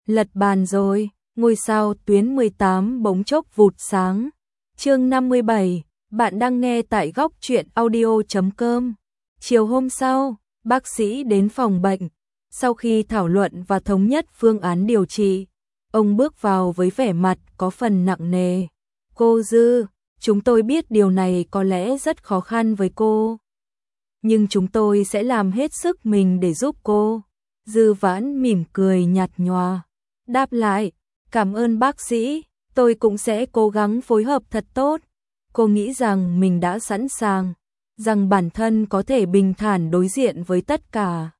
Lật bàn rồi, ngôi sao tuyến 18 bỗng chốc vụt sáng. Chương 57, bạn đang nghe tại góc truyện audio.com. Chiều hôm sau, bác sĩ đến phòng bệnh. Sau khi thảo luận và thống nhất phương án điều trị, ông bước vào với vẻ mặt có phần nặng nề. Cô Dư, chúng tôi biết điều này có lẽ rất khó khăn với cô, nhưng chúng tôi sẽ làm hết sức mình để giúp cô. Dư Vãn mỉm cười nhạt nhòa, đáp lại, cảm ơn bác sĩ, tôi cũng sẽ cố gắng phối hợp thật tốt. Cô nghĩ rằng mình đã sẵn sàng, rằng bản thân có thể bình thản đối diện với tất cả.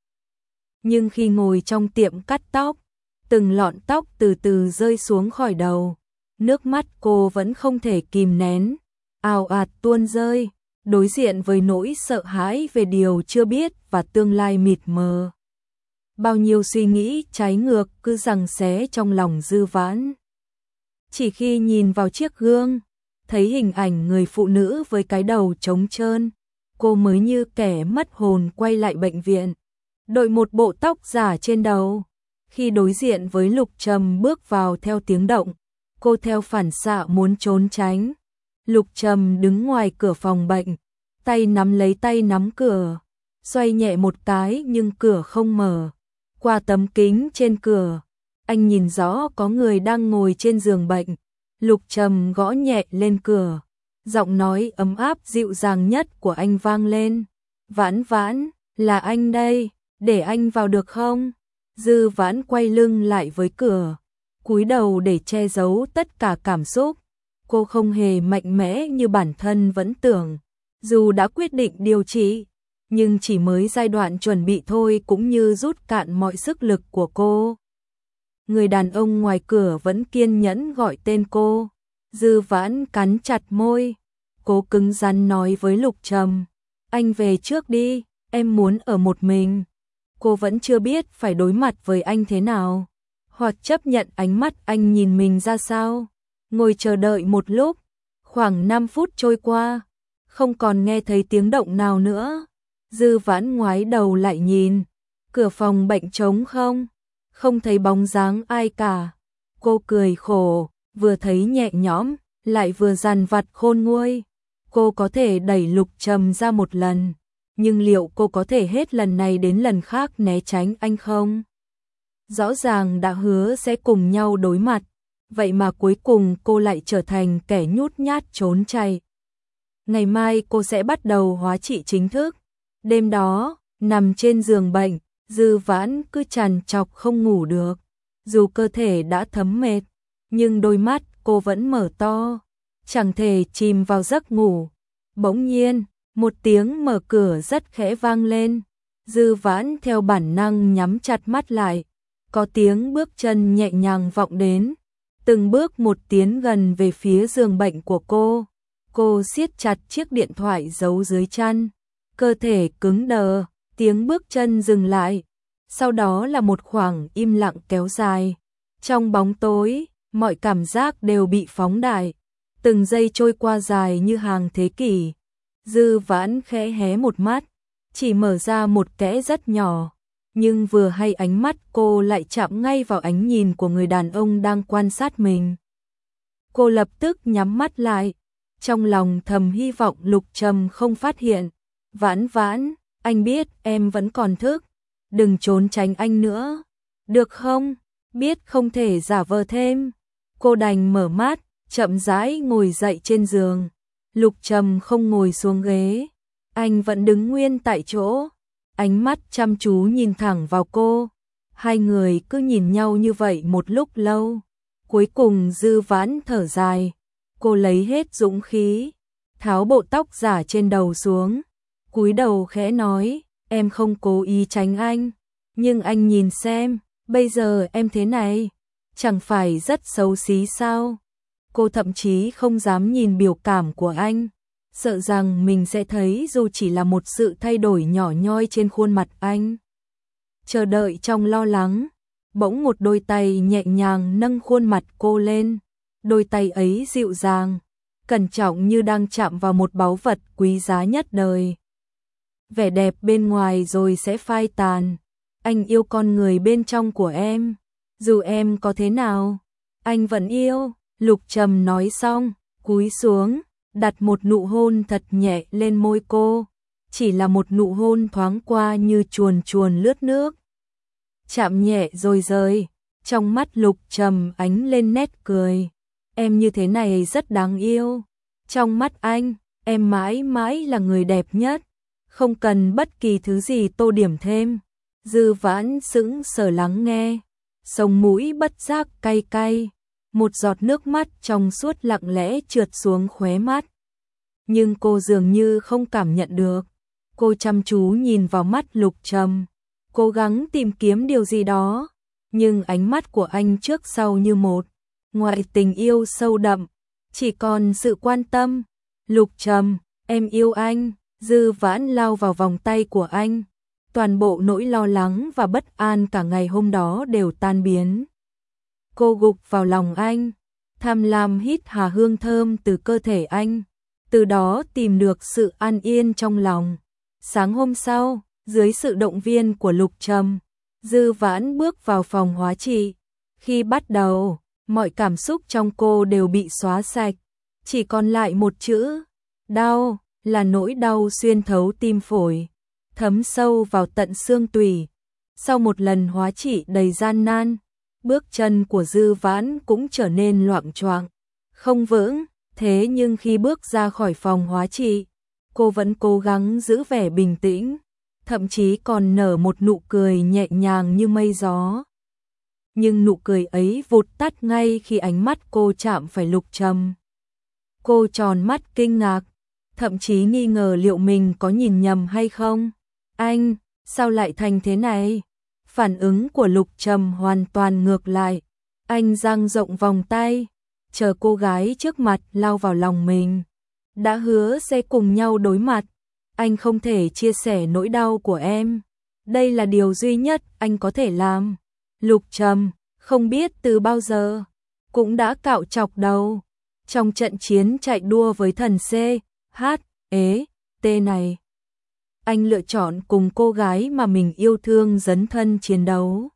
Nhưng khi ngồi trong tiệm cắt tóc, từng lọn tóc từ từ rơi xuống khỏi đầu, nước mắt cô vẫn không thể kìm nén, ào ạt tuôn rơi, đối diện với nỗi sợ hãi về điều chưa biết và tương lai mịt mờ. Bao nhiêu suy nghĩ trái ngược cứ giằng xé trong lòng Dư Vãn. Chỉ khi nhìn vào chiếc gương, thấy hình ảnh người phụ nữ với cái đầu trống trơn, cô mới như kẻ mất hồn quay lại bệnh viện, đội một bộ tóc giả trên đầu. Khi đối diện với Lục Trầm bước vào theo tiếng động, cô theo phản xạ muốn trốn tránh. Lục Trầm đứng ngoài cửa phòng bệnh, tay nắm lấy tay nắm cửa, xoay nhẹ một cái nhưng cửa không mở. Qua tấm kính trên cửa, anh nhìn rõ có người đang ngồi trên giường bệnh. Lục Trầm gõ nhẹ lên cửa, giọng nói ấm áp dịu dàng nhất của anh vang lên. Vãn Vãn, là anh đây, để anh vào được không? Dư Vãn quay lưng lại với cửa, cúi đầu để che giấu tất cả cảm xúc. Cô không hề mạnh mẽ như bản thân vẫn tưởng. Dù đã quyết định điều trị, nhưng chỉ mới giai đoạn chuẩn bị thôi cũng như rút cạn mọi sức lực của cô. Người đàn ông ngoài cửa vẫn kiên nhẫn gọi tên cô. Dư Vãn cắn chặt môi, cố cứng rắn nói với Lục Trầm, anh về trước đi, em muốn ở một mình. Cô vẫn chưa biết phải đối mặt với anh thế nào, hoặc chấp nhận ánh mắt anh nhìn mình ra sao. Ngồi chờ đợi một lúc, khoảng 5 phút trôi qua, không còn nghe thấy tiếng động nào nữa. Dư Vãn ngoái đầu lại nhìn, cửa phòng bệnh trống không, không thấy bóng dáng ai cả. Cô cười khổ, vừa thấy nhẹ nhõm, lại vừa dằn vặt khôn nguôi. Cô có thể đẩy Lục Trầm ra một lần, nhưng liệu cô có thể hết lần này đến lần khác né tránh anh không? Rõ ràng đã hứa sẽ cùng nhau đối mặt, vậy mà cuối cùng cô lại trở thành kẻ nhút nhát trốn chạy. Ngày mai cô sẽ bắt đầu hóa trị chính thức. Đêm đó, nằm trên giường bệnh, Dư Vãn cứ trằn trọc không ngủ được. Dù cơ thể đã thấm mệt, nhưng đôi mắt cô vẫn mở to, chẳng thể chìm vào giấc ngủ. Bỗng nhiên, một tiếng mở cửa rất khẽ vang lên. Dư Vãn theo bản năng nhắm chặt mắt lại. Có tiếng bước chân nhẹ nhàng vọng đến, từng bước một tiến gần về phía giường bệnh của cô. Cô siết chặt chiếc điện thoại giấu dưới chăn, cơ thể cứng đờ, tiếng bước chân dừng lại. Sau đó là một khoảng im lặng kéo dài. Trong bóng tối, mọi cảm giác đều bị phóng đại, từng giây trôi qua dài như hàng thế kỷ. Dư Vãn khẽ hé một mắt, chỉ mở ra một kẽ rất nhỏ, nhưng vừa hay ánh mắt cô lại chạm ngay vào ánh nhìn của người đàn ông đang quan sát mình. Cô lập tức nhắm mắt lại, trong lòng thầm hy vọng Lục Trầm không phát hiện. Vãn Vãn, anh biết em vẫn còn thức, đừng trốn tránh anh nữa, được không? Biết không thể giả vờ thêm. Cô đành mở mắt, chậm rãi ngồi dậy trên giường. Lục Trầm không ngồi xuống ghế, anh vẫn đứng nguyên tại chỗ, ánh mắt chăm chú nhìn thẳng vào cô. Hai người cứ nhìn nhau như vậy một lúc lâu. Cuối cùng Dư Vãn thở dài, cô lấy hết dũng khí, tháo bộ tóc giả trên đầu xuống, cúi đầu khẽ nói, em không cố ý tránh anh, nhưng anh nhìn xem, bây giờ em thế này, chẳng phải rất xấu xí sao? Cô thậm chí không dám nhìn biểu cảm của anh, sợ rằng mình sẽ thấy dù chỉ là một sự thay đổi nhỏ nhoi trên khuôn mặt anh. Chờ đợi trong lo lắng, bỗng một đôi tay nhẹ nhàng nâng khuôn mặt cô lên. Đôi tay ấy dịu dàng, cẩn trọng như đang chạm vào một báu vật quý giá nhất đời. Vẻ đẹp bên ngoài rồi sẽ phai tàn, anh yêu con người bên trong của em. Dù em có thế nào, anh vẫn yêu. Lục Trầm nói xong, cúi xuống, đặt một nụ hôn thật nhẹ lên môi cô. Chỉ là một nụ hôn thoáng qua như chuồn chuồn lướt nước. Chạm nhẹ rồi rời, trong mắt Lục Trầm ánh lên nét cười. Em như thế này rất đáng yêu. Trong mắt anh, em mãi mãi là người đẹp nhất. Không cần bất kỳ thứ gì tô điểm thêm. Dư Vãn sững sờ lắng nghe. Sống mũi bất giác cay cay. Một giọt nước mắt trong suốt lặng lẽ trượt xuống khóe mắt. Nhưng cô dường như không cảm nhận được. Cô chăm chú nhìn vào mắt Lục Trầm, cố gắng tìm kiếm điều gì đó. Nhưng ánh mắt của anh trước sau như một, ngoài tình yêu sâu đậm, chỉ còn sự quan tâm. Lục Trầm, em yêu anh. Dư Vãn lao vào vòng tay của anh. Toàn bộ nỗi lo lắng và bất an cả ngày hôm đó đều tan biến. Cô gục vào lòng anh, tham lam hít hà hương thơm từ cơ thể anh, từ đó tìm được sự an yên trong lòng. Sáng hôm sau, dưới sự động viên của Lục Trầm, Dư Vãn bước vào phòng hóa trị. Khi bắt đầu, mọi cảm xúc trong cô đều bị xóa sạch, chỉ còn lại một chữ, đau, là nỗi đau xuyên thấu tim phổi, thấm sâu vào tận xương tủy. Sau một lần hóa trị đầy gian nan, bước chân của Dư Vãn cũng trở nên loạng choạng, không vững. Thế nhưng khi bước ra khỏi phòng hóa trị, cô vẫn cố gắng giữ vẻ bình tĩnh, thậm chí còn nở một nụ cười nhẹ nhàng như mây gió. Nhưng nụ cười ấy vụt tắt ngay khi ánh mắt cô chạm phải Lục Trầm. Cô tròn mắt kinh ngạc, thậm chí nghi ngờ liệu mình có nhìn nhầm hay không. Anh, sao lại thành thế này? Phản ứng của Lục Trầm hoàn toàn ngược lại. Anh dang rộng vòng tay, chờ cô gái trước mặt lao vào lòng mình. Đã hứa sẽ cùng nhau đối mặt. Anh không thể chia sẻ nỗi đau của em. Đây là điều duy nhất anh có thể làm. Lục Trầm, không biết từ bao giờ, cũng đã cạo chọc đầu. Trong trận chiến chạy đua với thần C, H, E, T này, anh lựa chọn cùng cô gái mà mình yêu thương dấn thân chiến đấu.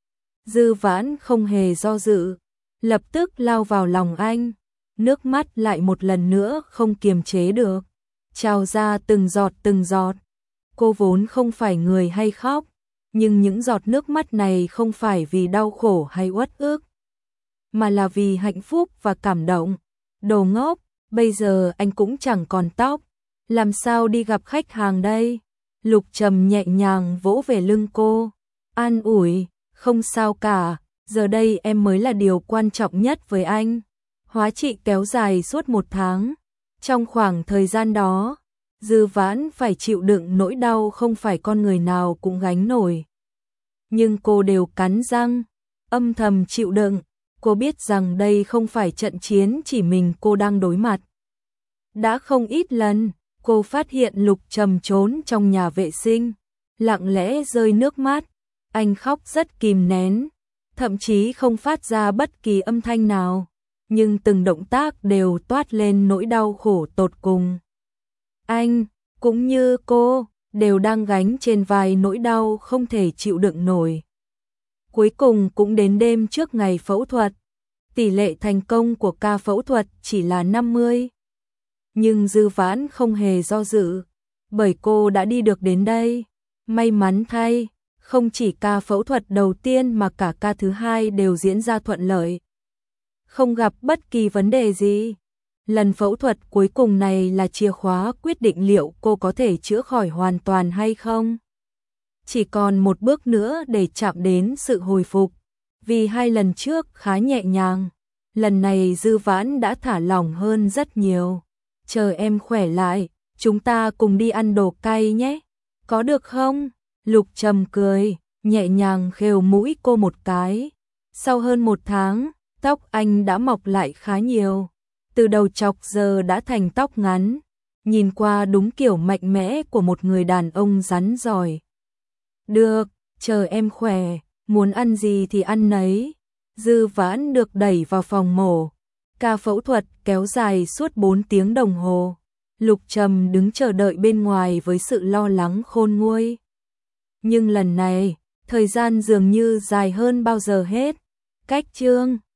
Dư Vãn không hề do dự, lập tức lao vào lòng anh. Nước mắt lại một lần nữa không kiềm chế được, trào ra từng giọt từng giọt. Cô vốn không phải người hay khóc, nhưng những giọt nước mắt này không phải vì đau khổ hay uất ức, mà là vì hạnh phúc và cảm động. Đồ ngốc, bây giờ anh cũng chẳng còn tóc, làm sao đi gặp khách hàng đây? Lục Trầm nhẹ nhàng vỗ về lưng cô, an ủi, không sao cả, giờ đây em mới là điều quan trọng nhất với anh. Hóa trị kéo dài suốt 1 tháng. Trong khoảng thời gian đó, Dư Vãn phải chịu đựng nỗi đau không phải con người nào cũng gánh nổi. Nhưng cô đều cắn răng, âm thầm chịu đựng. Cô biết rằng đây không phải trận chiến chỉ mình cô đang đối mặt. Đã không ít lần, cô phát hiện Lục Trầm trốn trong nhà vệ sinh, lặng lẽ rơi nước mắt. Anh khóc rất kìm nén, thậm chí không phát ra bất kỳ âm thanh nào, nhưng từng động tác đều toát lên nỗi đau khổ tột cùng. Anh, cũng như cô, đều đang gánh trên vai nỗi đau không thể chịu đựng nổi. Cuối cùng cũng đến đêm trước ngày phẫu thuật. Tỷ lệ thành công của ca phẫu thuật chỉ là 50. Nhưng Dư Vãn không hề do dự, bởi cô đã đi được đến đây. May mắn thay, không chỉ ca phẫu thuật đầu tiên mà cả ca thứ 2 đều diễn ra thuận lợi. Không gặp bất kỳ vấn đề gì. Lần phẫu thuật cuối cùng này là chìa khóa quyết định liệu cô có thể chữa khỏi hoàn toàn hay không. Chỉ còn một bước nữa để chạm đến sự hồi phục. Vì 2 lần trước khá nhẹ nhàng, lần này Dư Vãn đã thả lỏng hơn rất nhiều. Chờ em khỏe lại, chúng ta cùng đi ăn đồ cay nhé. Có được không? Lục Trầm cười, nhẹ nhàng khều mũi cô một cái. Sau hơn 1 tháng, tóc anh đã mọc lại khá nhiều. Từ đầu chọc giờ đã thành tóc ngắn. Nhìn qua đúng kiểu mạnh mẽ của một người đàn ông rắn giỏi. Được, chờ em khỏe, muốn ăn gì thì ăn nấy. Dư Vãn được đẩy vào phòng mổ. Ca phẫu thuật kéo dài suốt 4 tiếng đồng hồ. Lục Trầm đứng chờ đợi bên ngoài với sự lo lắng khôn nguôi. Nhưng lần này, thời gian dường như dài hơn bao giờ hết. Cách chương